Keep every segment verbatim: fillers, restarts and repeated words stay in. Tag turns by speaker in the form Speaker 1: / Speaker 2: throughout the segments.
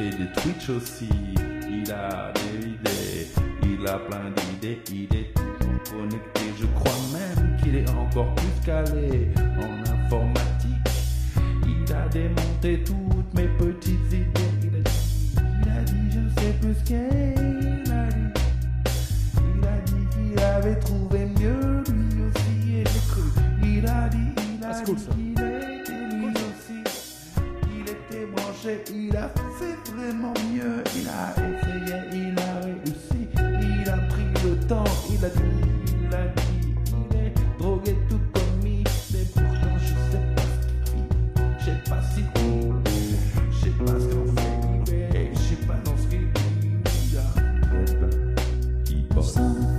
Speaker 1: fait des Twitch aussi. Il a des idées, il a plein d'idées, il est toujours connecté. Je crois même qu'il est encore plus calé en informatique. Il a démonté toutes mes petites idées. Il a dit, il a dit je sais plus ce qu'il a dit. Il a dit qu'il avait trouvé mieux lui aussi et j'ai cru. Il a dit, il a dit qu'il était lui aussi. Il était branché, il a fait vraiment mieux. Il a essayé, il a réussi. Il a pris le temps, il a dit, il a dit, il est drogué tout comme lui. Mais pourtant je sais pas ce qu'il fait. Je sais pas si je sais pas ce qu'on fait. Je sais pas dans ce qu'il dit. Il a qui bosse.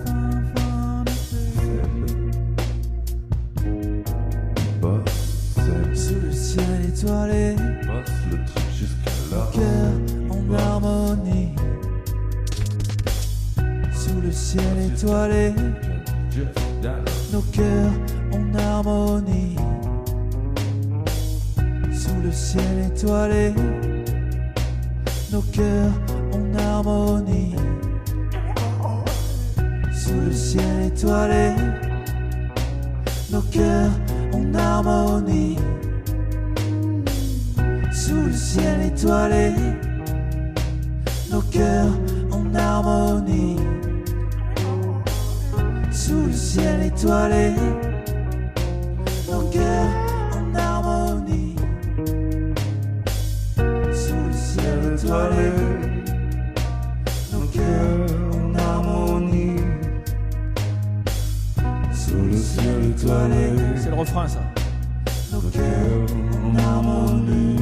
Speaker 2: Sous le ciel étoilé,
Speaker 1: Bosse le truc jusqu'à là.
Speaker 2: cœur en harmonie. Sous le ciel étoilé, nos cœurs en harmonie. Sous le ciel étoilé, nos cœurs en harmonie. Sous le ciel étoilé, nos cœurs en harmonie. Sous le ciel étoilé, nos cœurs en harmonie. Sous le ciel étoilé, nos cœurs en harmonie. Sous le ciel étoilé, nos cœurs en harmonie. Sous le ciel étoilé,
Speaker 3: C'est le refrain ça.
Speaker 2: nos cœurs en harmonie.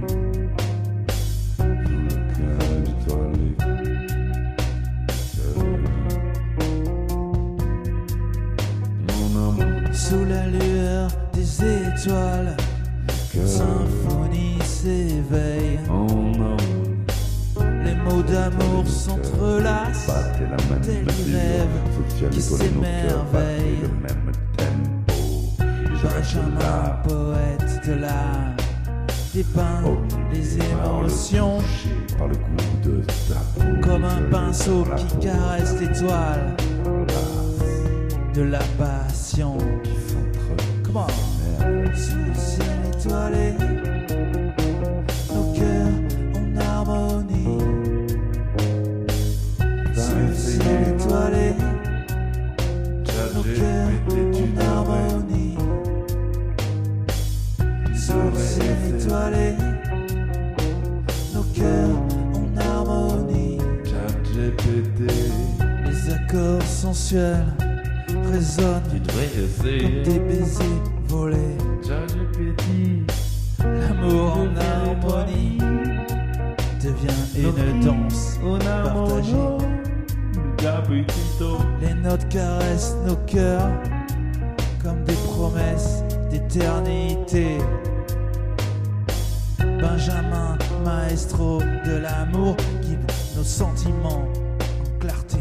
Speaker 2: Sous la lueur des étoiles, une symphonie s'éveille. Les mots d'amour s'entrelacent, tels des rêves qui s'émerveillent. Benjamin, poète de l'âme, dépeint les émotions
Speaker 1: Par le goût de ta peau,
Speaker 2: comme un pinceau qui caresse l'étoile de la passion. Comment? Sous le ciel étoilé, nos cœurs en harmonie. Sous le ciel étoilé, nos cœurs en harmonie. Sous le ciel étoilé, nos cœurs en harmonie. Les accords sensuels résonnent comme des baisers volés. L'amour en harmonie devient une danse partagée. Les notes caressent nos cœurs comme des promesses d'éternité. Benjamin, maestro de l'amour, guide nos sentiments en clarté.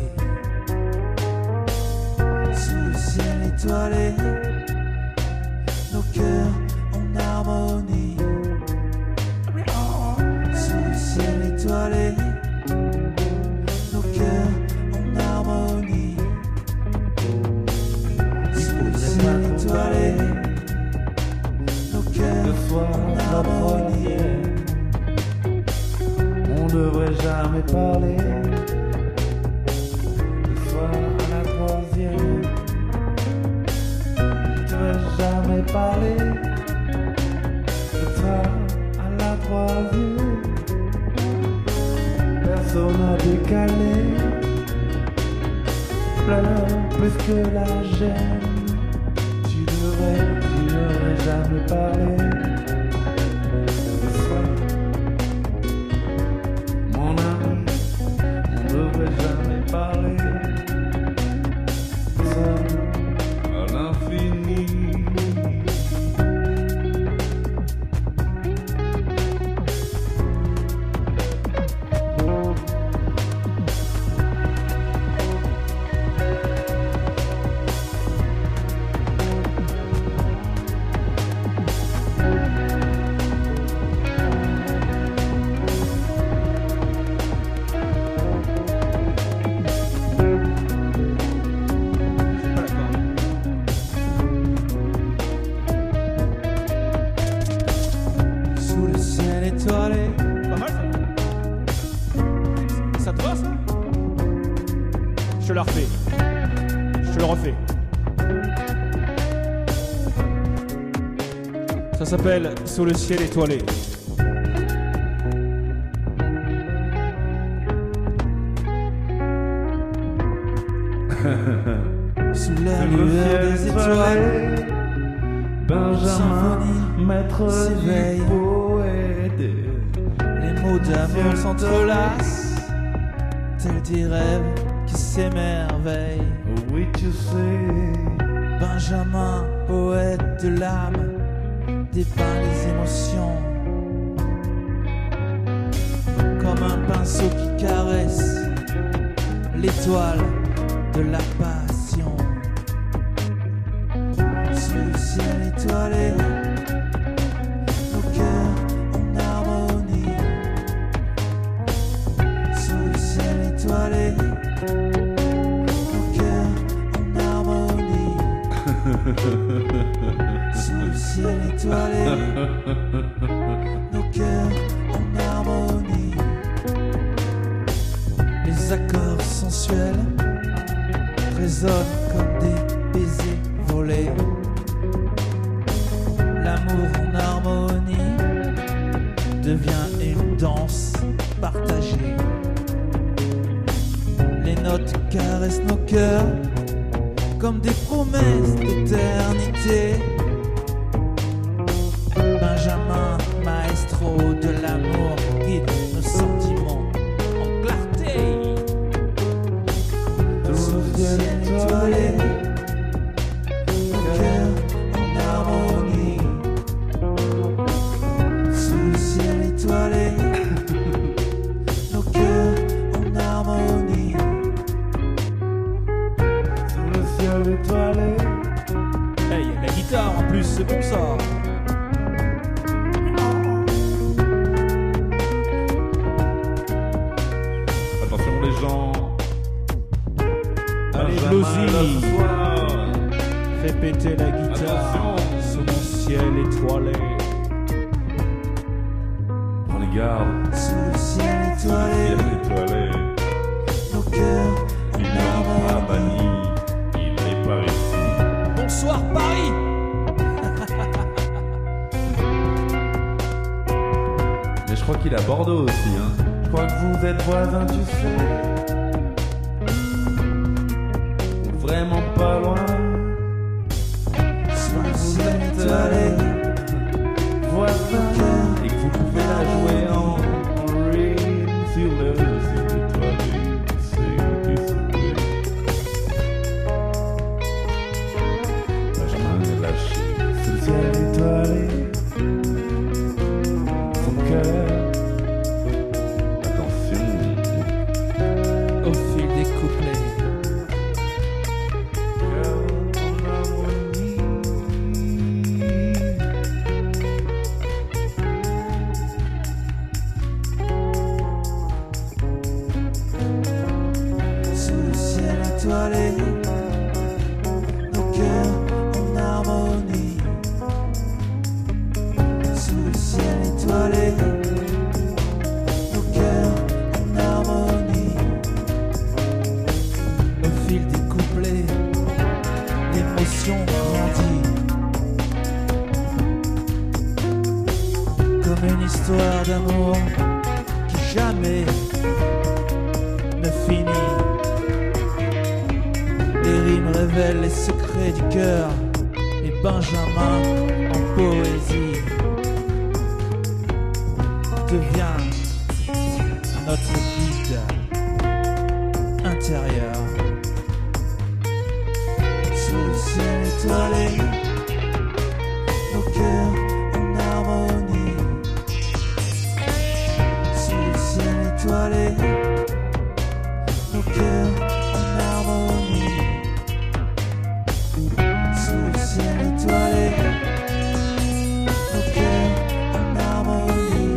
Speaker 2: Sous le ciel étoilé, nos cœurs en harmonie. Sous le ciel étoilé, nos cœurs en harmonie. Sous le ciel étoilé, nos cœurs en harmonie.
Speaker 1: On devrait jamais parler. Le soir à la troisième, tu devrais jamais parler. Le soir à la troisième, personne n'a décalé. Pleure plus que la gêne. Tu devrais, tu devrais jamais parler. Parler seul à l'infini.
Speaker 2: te la refais. Je te le refais. Ça s'appelle Sous le ciel étoilé. Sous la lueur des étoiles,
Speaker 1: Benjamin, maître
Speaker 2: s'éveille.
Speaker 1: du poète.
Speaker 2: Les mots d'amour s'entrelacent, tels des rêves qui s'émerveillent.
Speaker 1: Oui, tu sais,
Speaker 2: Benjamin, poète de l'âme, dépeint les émotions comme un pinceau qui caresse l'étoile de la passion. Sous le ciel étoilé, nos cœurs en harmonie. Sous le ciel étoilé, nos cœurs en harmonie. Sous le ciel étoilé, nos cœurs en harmonie. Les accords sensuels résonnent comme des baisers volés. L'amour en harmonie devient une danse partagée. Les notes caressent nos cœurs comme des promesses d'éternité. Benjamin, maestro de l'amour, guide nos sentiments en clarté. Sous le ciel étoilé, nos cœurs en harmonie. Sous le ciel étoilé, nos cœurs en harmonie.
Speaker 1: sous le ciel étoilé.
Speaker 2: Hey, la guitare en plus, c'est pour ça.
Speaker 1: Attention les gens.
Speaker 2: Allez,
Speaker 1: Benjamin,
Speaker 2: Blosy.
Speaker 1: là, ce soir.
Speaker 2: Fais péter la guitare
Speaker 1: Attention.
Speaker 2: sous mon ciel étoilé.
Speaker 1: Prends les gardes.
Speaker 2: Sous le ciel étoilé,
Speaker 1: Ciel étoilé.
Speaker 2: nos cœurs
Speaker 1: Il
Speaker 2: en
Speaker 1: entre à
Speaker 2: harmonie.
Speaker 1: Bani. Il est par ici.
Speaker 2: Bonsoir Paris.
Speaker 1: Mais je crois qu'il est à Bordeaux aussi, hein. Je crois que vous êtes voisins, tu sais. Vraiment pas loin.
Speaker 2: Sous le
Speaker 1: Vous
Speaker 2: ciel
Speaker 1: êtes
Speaker 2: étoilé,
Speaker 1: voisins. Et que vous pouvez la jouer en, en ré sur le ciel étoilé. C'est qui se fait. Benjamin est lâché sous le ciel étoilé. Son cœur. Attention.
Speaker 2: au fil des couplets. Sous le ciel étoilé, nos cœurs en harmonie. Sous le ciel étoilé, nos cœurs en harmonie. Au fil des couplets, l'émotion grandit. Comme une histoire d'amour qui jamais ne finit. Les rimes révèlent les secrets du cœur et Benjamin en poésie devient notre guide intérieur. Sous le ciel étoilé, nos cœurs en harmonie. Sous le ciel étoilé, nos cœurs en harmonie. Sous le ciel étoilé, nos cœurs en harmonie.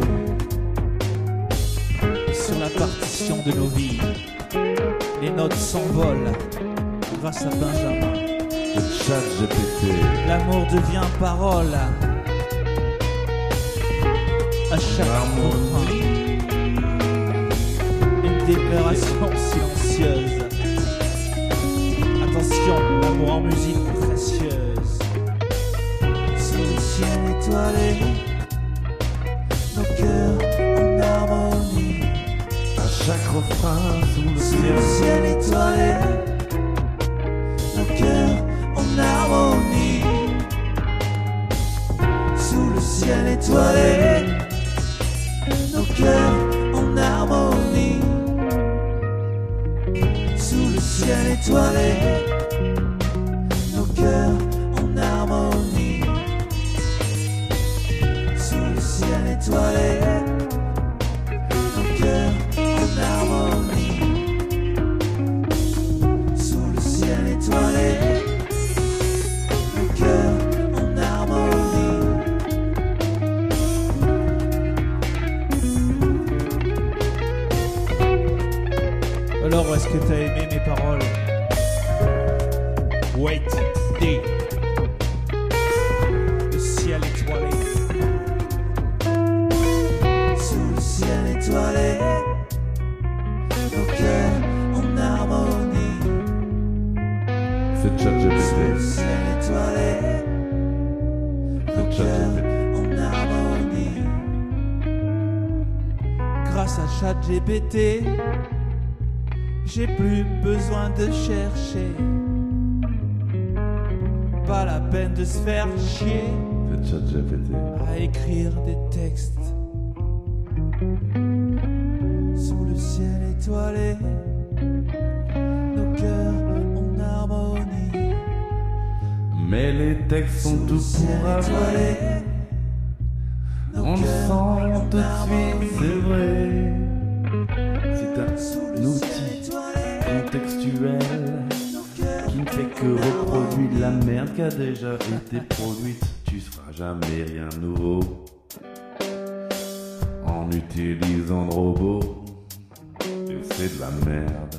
Speaker 2: Sur la partition de nos vies, les notes s'envolent grâce à Benjamin.
Speaker 1: Le chat G P T.
Speaker 2: L'amour devient parole à chaque refrain. Une déclaration silencieuse
Speaker 1: chaque refrain sous le
Speaker 3: Sous
Speaker 1: ciel.
Speaker 3: le ciel étoilé, nos cœurs en harmonie. Sous le ciel étoilé, nos cœurs en harmonie. Sous le ciel étoilé, nos cœurs en harmonie. Sous le ciel étoilé, nos cœurs en harmonie. Sous le ciel étoilé, nos cœurs en harmonie.
Speaker 2: Alors, est-ce que t'as aimé mes paroles? Wait, D. Le ciel étoilé.
Speaker 3: Sous le ciel étoilé, nos cœurs en harmonie.
Speaker 1: C'est
Speaker 3: Sous le
Speaker 1: ChatGPT.
Speaker 3: ciel étoilé, nos
Speaker 1: C'est
Speaker 3: cœurs
Speaker 1: ChatGPT.
Speaker 3: en harmonie.
Speaker 2: Grâce à ChatGPT, j'ai plus besoin de chercher. Pas la peine de se faire chier
Speaker 1: C'est ChatGPT.
Speaker 2: à écrire des textes.
Speaker 3: Sous le ciel étoilé, nos cœurs en harmonie.
Speaker 1: Mais les textes sont
Speaker 3: Sous
Speaker 1: tout
Speaker 3: le ciel
Speaker 1: pour avoir.
Speaker 3: étoilé, nos
Speaker 1: On le
Speaker 3: cœurs
Speaker 1: sent
Speaker 3: en
Speaker 1: tout de suite,
Speaker 3: harmonie.
Speaker 1: c'est vrai. C'est
Speaker 3: Sous
Speaker 1: un
Speaker 3: le
Speaker 1: outil
Speaker 3: ciel étoilé,
Speaker 1: contextuel
Speaker 3: nos cœurs
Speaker 1: qui ne fait que reproduire la merde qui a déjà été produite. Tu feras jamais rien de nouveau en utilisant de robots. Et c'est de la merde.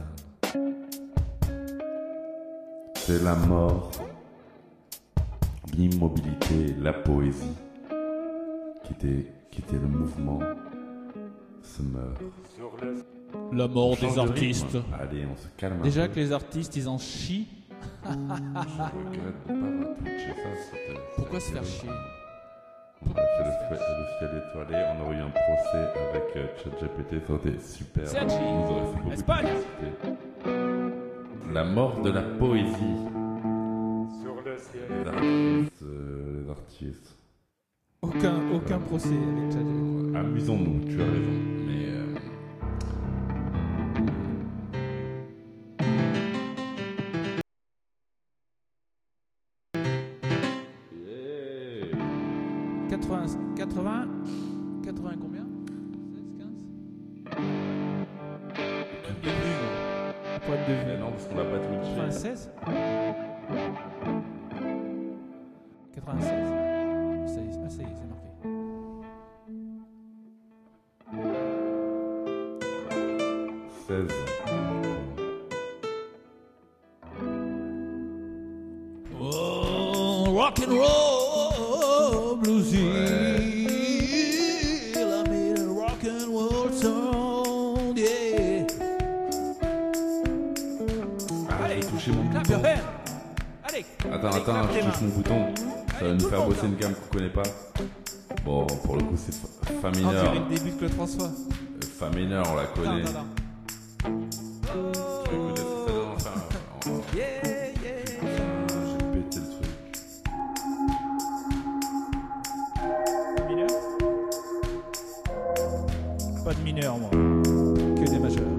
Speaker 1: C'est la mort, l'immobilité, la poésie qui était, qui était le mouvement se meurt.
Speaker 2: La mort
Speaker 1: On change
Speaker 2: des
Speaker 1: de
Speaker 2: artistes.
Speaker 1: rythme. Allez, on se calme un
Speaker 2: Déjà
Speaker 1: peu.
Speaker 2: que les artistes, ils en chient.
Speaker 1: Je regrette de pas avoir twitché ça. c'était-
Speaker 2: Pourquoi se
Speaker 1: c'était
Speaker 2: faire
Speaker 1: horrible.
Speaker 2: chier?
Speaker 1: On aurait fait le, fait- le ciel étoilé, on aurait eu un procès avec euh, ChatGPT, ça aurait été super.
Speaker 2: Sergi,
Speaker 1: Il nous aurait fait beaucoup de
Speaker 2: Espagne.
Speaker 1: publicité. La mort de la poésie. Les artistes, euh, les artistes.
Speaker 2: Aucun, aucun procès avec ChatGPT.
Speaker 1: Amusons-nous, tu as raison. Mais euh, yeah.
Speaker 2: quatre-vingts, quatre-vingts, quatre-vingts combien? seize, quinze? Point de
Speaker 1: Mais
Speaker 2: vue.
Speaker 1: non, parce qu'on l'a pas twitché.
Speaker 2: quatre-vingt-seize? quatre-vingt-seize? Ça y est, ah, ça y est, c'est marqué.
Speaker 1: seize.
Speaker 2: Oh, rock and roll, bluesy. I made a rock and roll song, yeah.
Speaker 1: Allez, touchez mon
Speaker 2: Clap
Speaker 1: bouton.
Speaker 2: your hand. Allez.
Speaker 1: Attends,
Speaker 2: Allez,
Speaker 1: attends,
Speaker 2: clap
Speaker 1: je
Speaker 2: tes
Speaker 1: touche
Speaker 2: mains.
Speaker 1: mon bouton. Ça va
Speaker 2: Allez,
Speaker 1: nous
Speaker 2: tout
Speaker 1: faire
Speaker 2: le monde,
Speaker 1: bosser une
Speaker 2: là.
Speaker 1: gamme qu'on connaît pas. Bon, pour le coup, c'est fa, fa
Speaker 2: On
Speaker 1: mineur.
Speaker 2: dirait le début de Claude François.
Speaker 1: Euh, Fa mineur, on la
Speaker 2: Attends,
Speaker 1: connaît.
Speaker 2: attends, attends.
Speaker 1: Tu veux écouter ce que ça donne enfin en-
Speaker 2: Yeah, yeah.
Speaker 1: Putain, j'ai pété le truc.
Speaker 2: Mineur? Pas de mineur, moi. Que des majeurs.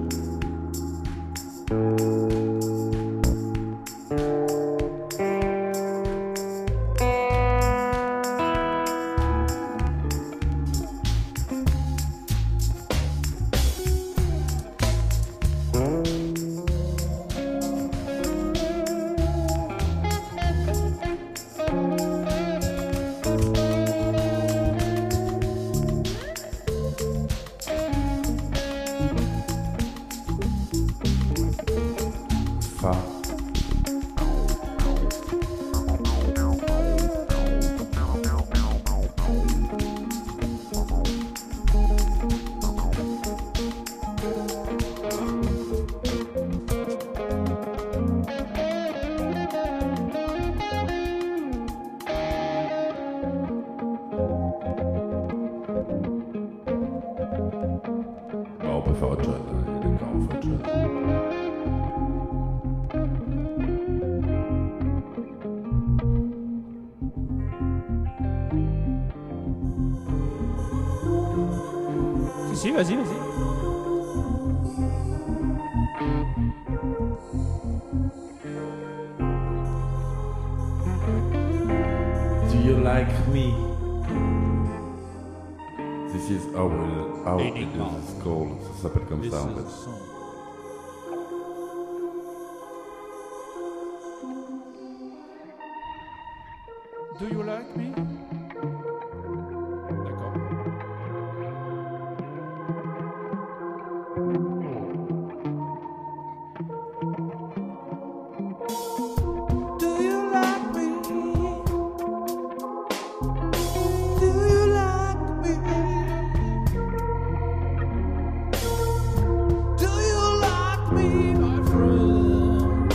Speaker 1: Fa. Bah, on peut faire autre chose. hein. d'accord, on fait autre chose.
Speaker 2: Si, si, vas-y, vas-y.
Speaker 1: Do you like me? This is our, our
Speaker 2: Uniquement.
Speaker 1: this is called, ça s'appelle comme
Speaker 2: This
Speaker 1: ça en
Speaker 2: is
Speaker 1: fait.
Speaker 2: the song.
Speaker 3: Do you like me?
Speaker 2: D'accord.
Speaker 3: Do you like me? Do you like me? Do you like me, my friend?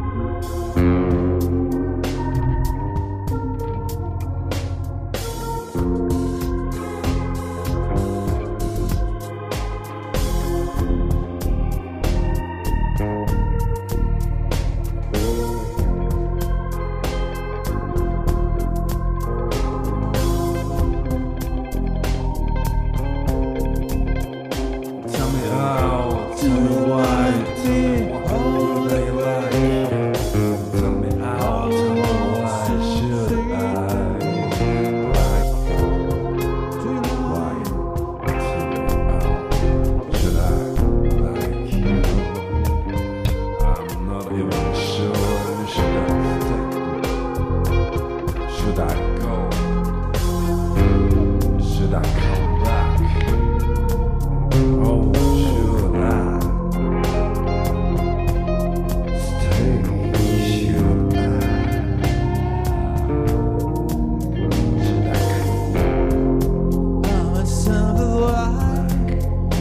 Speaker 1: Tell me how, tell me why, tell me what would I like? Tell me how, tell me why should I like? Why? Tell me how should I like you? I'm not even sure. Should I stay? Should I go? Should I come back? Oh, should I stay? Should I? Should I come?
Speaker 3: I'm a simple one.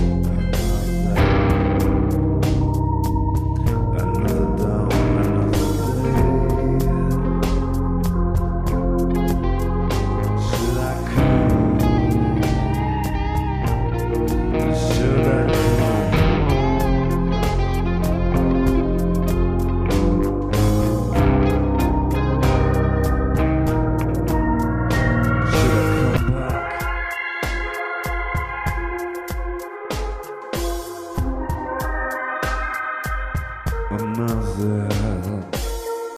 Speaker 1: Another dawn, another day. Should I come? Should I come? Should I come back? Another